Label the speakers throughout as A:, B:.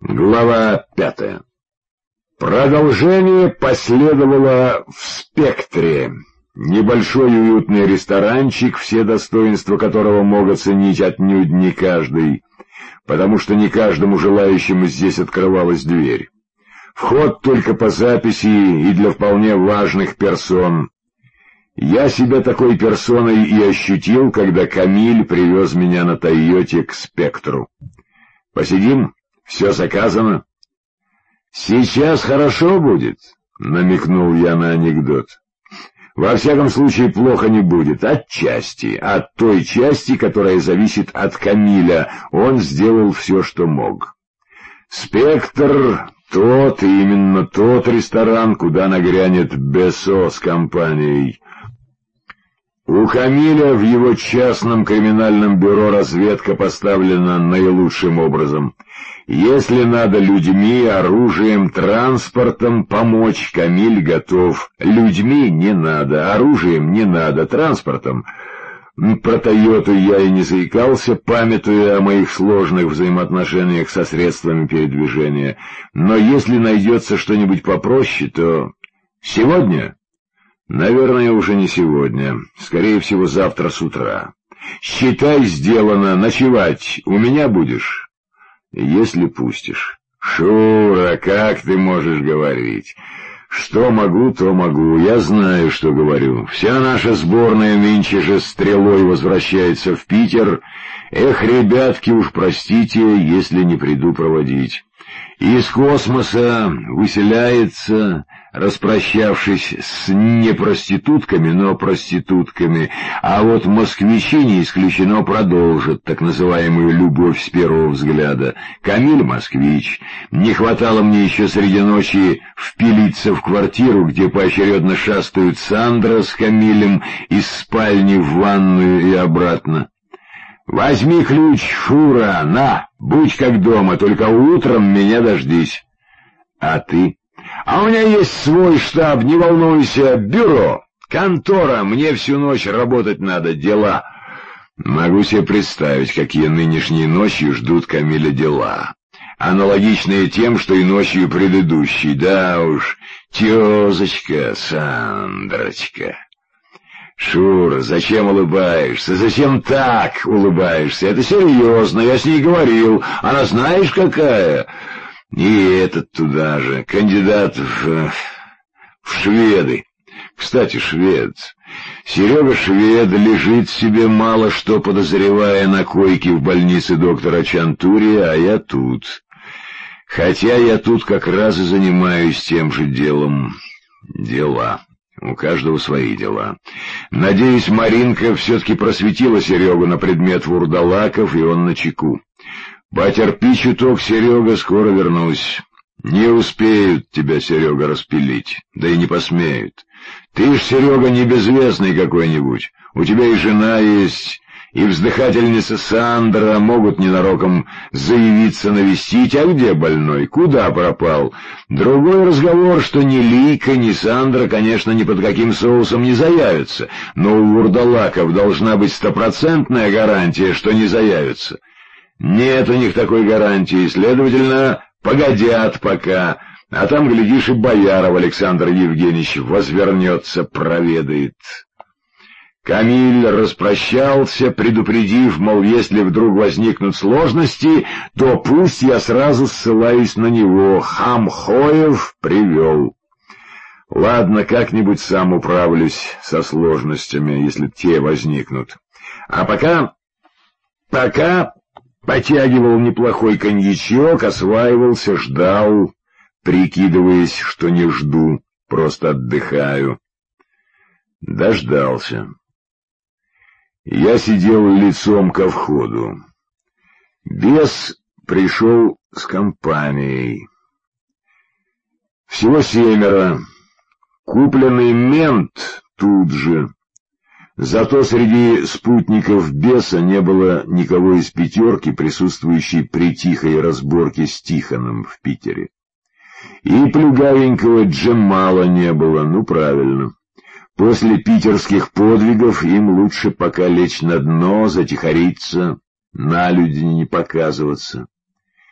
A: Глава 5. Продолжение последовало в «Спектре». Небольшой уютный ресторанчик, все достоинства которого мог оценить отнюдь не каждый, потому что не каждому желающему здесь открывалась дверь. Вход только по записи и для вполне важных персон. Я себя такой персоной и ощутил, когда Камиль привез меня на «Тойоте» к «Спектру». «Посидим? Все заказано». «Сейчас хорошо будет», — намекнул я на анекдот. «Во всяком случае, плохо не будет. Отчасти, от той части, которая зависит от Камиля. Он сделал все, что мог. «Спектр» — тот, именно тот ресторан, куда нагрянет Бессо с компанией. У Камиля в его частном криминальном бюро разведка поставлена наилучшим образом. Если надо людьми, оружием, транспортом помочь, Камиль готов. Людьми не надо, оружием не надо, транспортом. Про «Тойоту» я и не заикался, памятуя о моих сложных взаимоотношениях со средствами передвижения. Но если найдется что-нибудь попроще, то... Сегодня? Наверное, уже не сегодня. Скорее всего, завтра с утра. Считай, сделано. Ночевать у меня будешь? Если пустишь. Шура, как ты можешь говорить? Что могу, то могу. Я знаю, что говорю. Вся наша сборная нынче же стрелой возвращается в Питер. Эх, ребятки, уж простите, если не приду проводить. Из космоса выселяется, распрощавшись с не проститутками, но проститутками, а вот москвичи не исключено продолжат так называемую любовь с первого взгляда. Камиль москвич. Не хватало мне еще среди ночи впилиться в квартиру, где поочередно шастают Сандра с Камилем из спальни в ванную и обратно. «Возьми ключ, Шура, на, будь как дома, только утром меня дождись». «А ты?» «А у меня есть свой штаб, не волнуйся, бюро, контора, мне всю ночь работать надо, дела». Могу себе представить, какие нынешней ночью ждут Камиля дела. Аналогичные тем, что и ночью предыдущей, да уж, тёзочка, Сандрочка. «Шура, зачем улыбаешься? Зачем так улыбаешься? Это серьезно, я с ней говорил. Она знаешь какая? И этот туда же, кандидат в шведы. Кстати, швед. Серега швед лежит себе, мало что подозревая, на койке в больнице доктора Чантурия, а я тут. Хотя я тут как раз и занимаюсь тем же делом. Дела». У каждого свои дела. Надеюсь, Маринка все-таки просветила Серегу на предмет вурдалаков, и он начеку. Потерпи чуток, Серега, скоро вернусь. Не успеют тебя, Серега, распилить, да и не посмеют. Ты ж, Серега, не безвестный какой-нибудь. У тебя и жена есть, и вздыхательница Сандра могут ненароком заявиться навестить. А где больной? Куда пропал? Другой разговор, что ни Лика, ни Сандра, конечно, ни под каким соусом не заявятся, но у вурдалаков должна быть стопроцентная гарантия, что не заявятся. Нет у них такой гарантии, следовательно, погодят пока, а там, глядишь, и Бояров Александр Евгеньевич возвернется, проведает». Камиль распрощался, предупредив, мол, если вдруг возникнут сложности, то пусть я сразу ссылаюсь на него. Хамхоев привел. Ладно, как-нибудь сам управлюсь со сложностями, если те возникнут. А пока потягивал неплохой коньячок, осваивался, ждал, прикидываясь, что не жду, просто отдыхаю. Дождался. Я сидел лицом ко входу. Бес пришел с компанией. Всего 7. Купленный мент тут же. Зато среди спутников беса не было никого из пятерки, присутствующей при тихой разборке с Тихоном в Питере. И плюгавенького Джемала не было, ну правильно. После питерских подвигов им лучше пока лечь на дно, затихариться, на люди не показываться.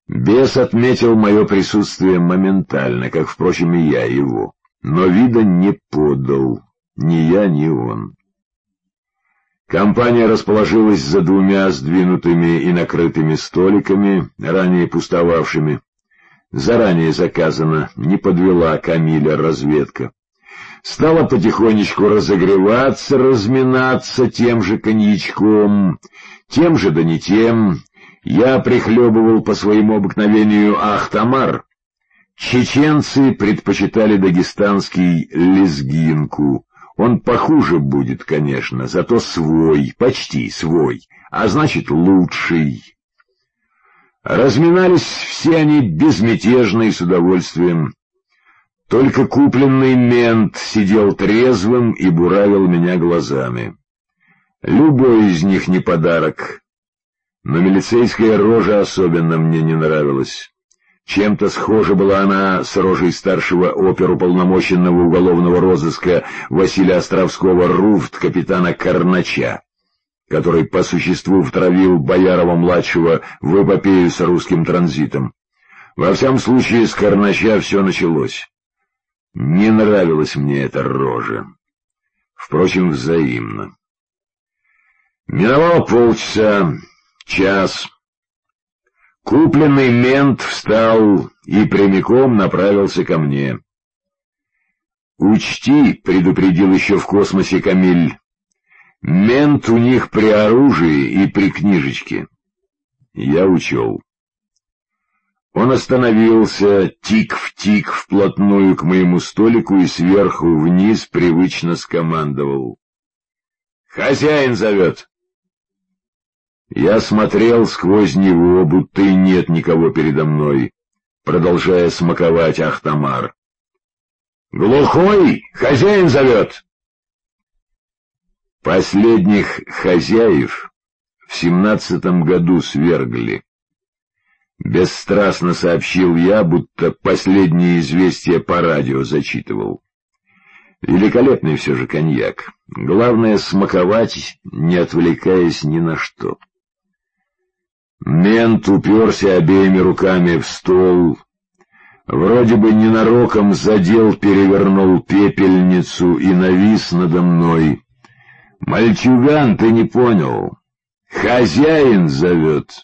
A: Бес отметил мое присутствие моментально, как, впрочем, и я его, но вида не подал, ни я, ни он. Компания расположилась за двумя сдвинутыми и накрытыми столиками, ранее пустовавшими. Заранее заказано, не подвела Камиля разведка. Стала потихонечку разогреваться, разминаться тем же коньячком, тем же да не тем. Я прихлебывал по своему обыкновению ахтамар. Чеченцы предпочитали дагестанский лезгинку. Он похуже будет, конечно, зато свой, почти свой, а значит лучший. Разминались все они безмятежно и с удовольствием. Только купленный мент сидел трезвым и буравил меня глазами. Любой из них не подарок, но милицейская рожа особенно мне не нравилась. Чем-то схожа была она с рожей старшего оперуполномоченного уголовного розыска Василия Островского РУФТ капитана Карнача, который по существу втравил Боярова-младшего в эпопею с русским транзитом. Во всяком случае, с Карнача все началось. Не нравилась мне эта рожа. Впрочем, взаимно. Миновало полчаса, час. Купленный мент встал и прямиком направился ко мне. «Учти», — предупредил еще в космосе Камиль, — «мент у них при оружии и при книжечке». Я учел. Он остановился тик в тик вплотную к моему столику и сверху вниз привычно скомандовал: «Хозяин зовет». Я смотрел сквозь него, будто и нет никого передо мной, продолжая смаковать ахтамар. «Глухой! Хозяин зовет!» Последних хозяев в 17-м году свергли. Бесстрастно сообщил я, будто последние известия по радио зачитывал. Великолепный все же коньяк. Главное — смаковать, не отвлекаясь ни на что. Мент уперся обеими руками в стол, вроде бы ненароком задел, перевернул пепельницу и навис надо мной. «Мальчуган, ты не понял. Хозяин зовет».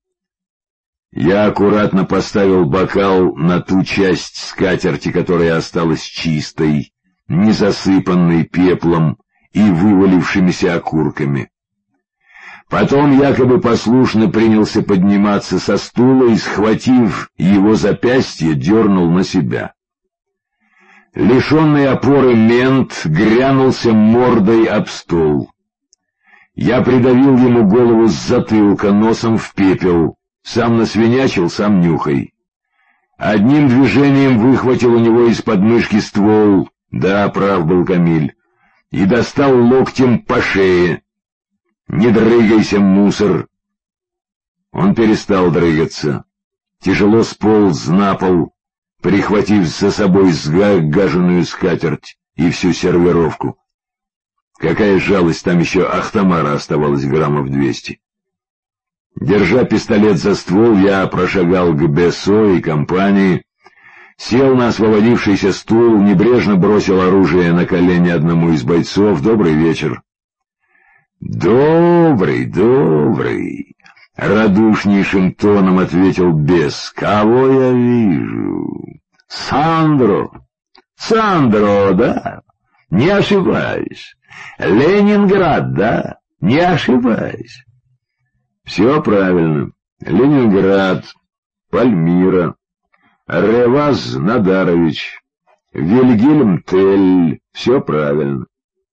A: Я аккуратно поставил бокал на ту часть скатерти, которая осталась чистой, не засыпанной пеплом и вывалившимися окурками. Потом якобы послушно принялся подниматься со стула и, схватив его запястье, дернул на себя. Лишенный опоры мент грянулся мордой об стол. Я придавил ему голову с затылка, носом в пепел. Сам насвинячил, сам нюхай. Одним движением выхватил у него из подмышки ствол, да, прав был Камиль, и достал локтем по шее. «Не дрыгайся, мусор!» Он перестал дрыгаться, тяжело сполз на пол, прихватив за собой сгаженную скатерть и всю сервировку. Какая жалость, там еще ахтамара оставалось граммов 200. Держа пистолет за ствол, я прошагал к Бесо и компании, сел на освободившийся стул, небрежно бросил оружие на колени одному из бойцов. «Добрый вечер». «Добрый, добрый», — радушнейшим тоном ответил Бес. «Кого я вижу? Сандро. Сандро, да? Не ошибаюсь. Ленинград, да? Не ошибаюсь». «Все правильно. Ленинград, Пальмира, Реваз Надарович, Вильгельм Тель. Все правильно».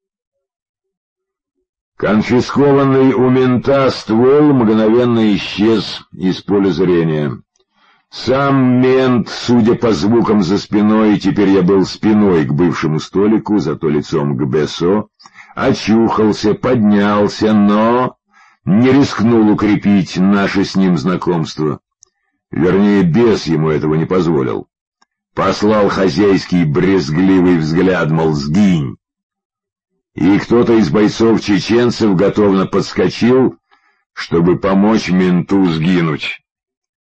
A: Конфискованный у мента ствол мгновенно исчез из поля зрения. Сам мент, судя по звукам за спиной, теперь я был спиной к бывшему столику, зато лицом к Бесо, очухался, поднялся, но не рискнул укрепить наше с ним знакомство. Вернее, Бес ему этого не позволил. Послал хозяйский брезгливый взгляд, мол, сгинь. И кто-то из бойцов-чеченцев готовно подскочил, чтобы помочь менту сгинуть.